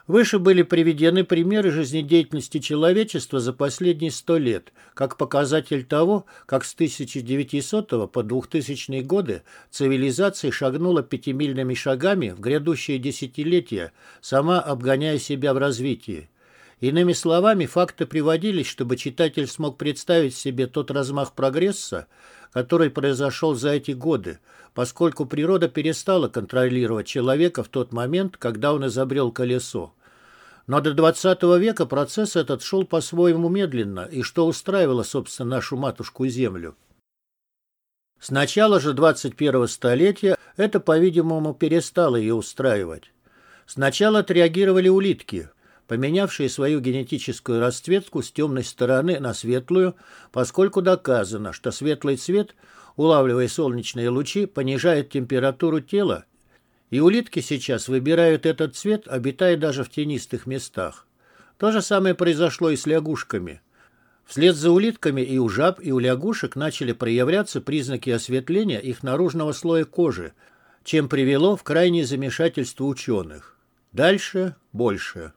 Выше были приведены примеры жизнедеятельности человечества за последние 100 лет, как показатель того, как с 1900 по 2000 годы цивилизация шагнула пятимильными шагами в грядущие десятилетия, сама обгоняя себя в развитии. Иными словами, факты приводились, чтобы читатель смог представить себе тот размах прогресса, который произошел за эти годы, поскольку природа перестала контролировать человека в тот момент, когда он изобрел колесо. Но до 20 века процесс этот шел по-своему медленно, и что устраивало, собственно, нашу матушку Землю. С начала же 21 столетия это, по-видимому, перестало ее устраивать. Сначала отреагировали улитки, поменявшие свою генетическую расцветку с темной стороны на светлую, поскольку доказано, что светлый цвет, улавливая солнечные лучи, понижает температуру тела, и улитки сейчас выбирают этот цвет, обитая даже в тенистых местах. То же самое произошло и с лягушками. Вслед за улитками и у жаб, и у лягушек начали проявляться признаки осветления их наружного слоя кожи, чем привело в крайнее замешательство ученых. Дальше больше.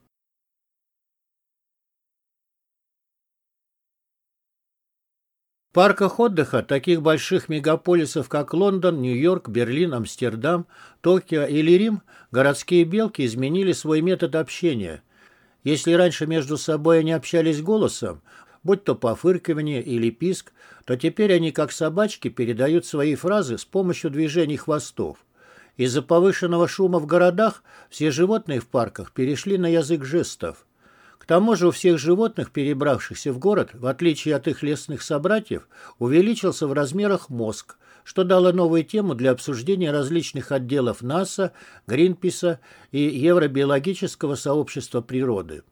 В парках отдыха таких больших мегаполисов, как Лондон, Нью-Йорк, Берлин, Амстердам, Токио или Рим, городские белки изменили свой метод общения. Если раньше между собой они общались голосом, будь то пофыркивание или писк, то теперь они, как собачки, передают свои фразы с помощью движений хвостов. Из-за повышенного шума в городах все животные в парках перешли на язык жестов. К тому же у всех животных, перебравшихся в город, в отличие от их лесных собратьев, увеличился в размерах мозг, что дало новую тему для обсуждения различных отделов НАСА, Гринписа и Евробиологического сообщества природы.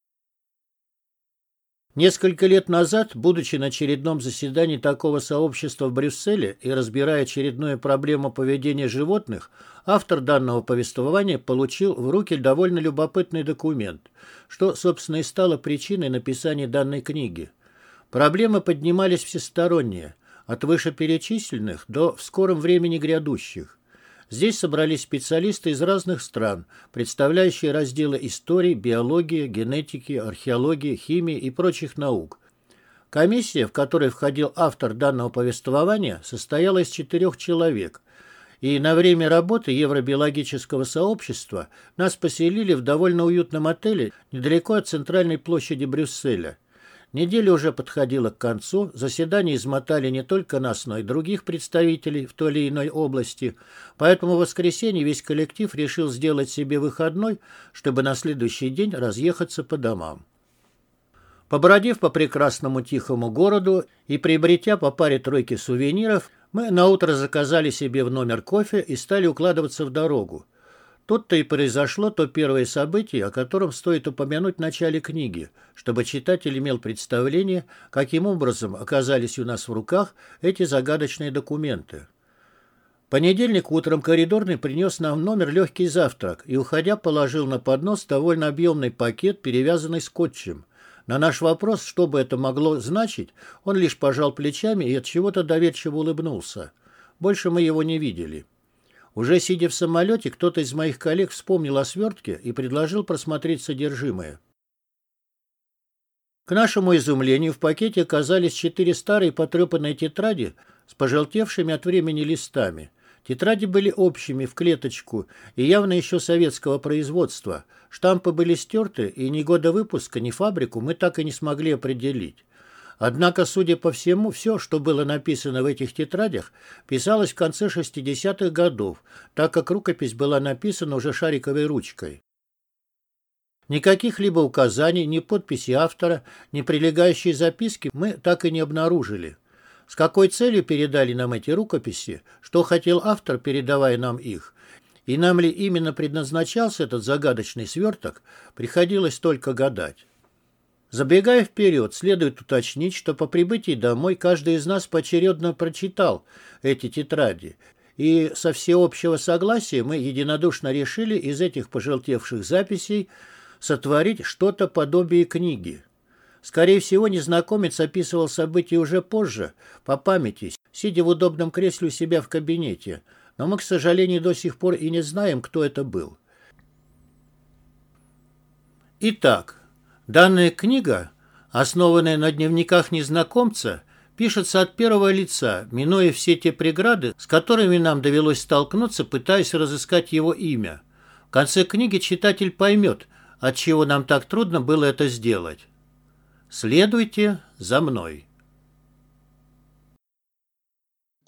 Несколько лет назад, будучи на очередном заседании такого сообщества в Брюсселе и разбирая очередную проблему поведения животных, автор данного повествования получил в руки довольно любопытный документ, что, собственно, и стало причиной написания данной книги. Проблемы поднимались всесторонние, от вышеперечисленных до в скором времени грядущих. Здесь собрались специалисты из разных стран, представляющие разделы истории, биологии, генетики, археологии, химии и прочих наук. Комиссия, в которой входил автор данного повествования, состояла из 4 человек, и на время работы Евробиологического сообщества нас поселили в довольно уютном отеле недалеко от центральной площади Брюсселя. Неделя уже подходила к концу, заседания измотали не только нас, но и других представителей в той или иной области, поэтому в воскресенье весь коллектив решил сделать себе выходной, чтобы на следующий день разъехаться по домам. Побродив по прекрасному тихому городу и приобретя по паре-тройке сувениров, мы наутро заказали себе в номер кофе и стали укладываться в дорогу. Тут-то и произошло то первое событие, о котором стоит упомянуть в начале книги, чтобы читатель имел представление, каким образом оказались у нас в руках эти загадочные документы. В понедельник утром коридорный принес нам в номер легкий завтрак и, уходя, положил на поднос довольно объемный пакет, перевязанный скотчем. На наш вопрос, что бы это могло значить, он лишь пожал плечами и от чего-то доверчиво улыбнулся. Больше мы его не видели. Уже сидя в самолете, кто-то из моих коллег вспомнил о свертке и предложил просмотреть содержимое. К нашему изумлению в пакете оказались 4 старые потрепанные тетради с пожелтевшими от времени листами. Тетради были общими, в клеточку, и явно еще советского производства. Штампы были стерты, и ни года выпуска, ни фабрику мы так и не смогли определить. Однако, судя по всему, все, что было написано в этих тетрадях, писалось в конце 60-х годов, так как рукопись была написана уже шариковой ручкой. Никаких либо указаний, ни подписи автора, ни прилегающей записки мы так и не обнаружили. С какой целью передали нам эти рукописи, что хотел автор, передавая нам их, и нам ли именно предназначался этот загадочный сверток, приходилось только гадать. Забегая вперед, следует уточнить, что по прибытии домой каждый из нас поочередно прочитал эти тетради, и со всеобщего согласия мы единодушно решили из этих пожелтевших записей сотворить что-то подобие книги. Скорее всего, незнакомец описывал события уже позже, по памяти, сидя в удобном кресле у себя в кабинете, но мы, к сожалению, до сих пор и не знаем, кто это был. Итак, данная книга, основанная на дневниках незнакомца, пишется от первого лица, минуя все те преграды, с которыми нам довелось столкнуться, пытаясь разыскать его имя. В конце книги читатель поймет, отчего нам так трудно было это сделать. Следуйте за мной.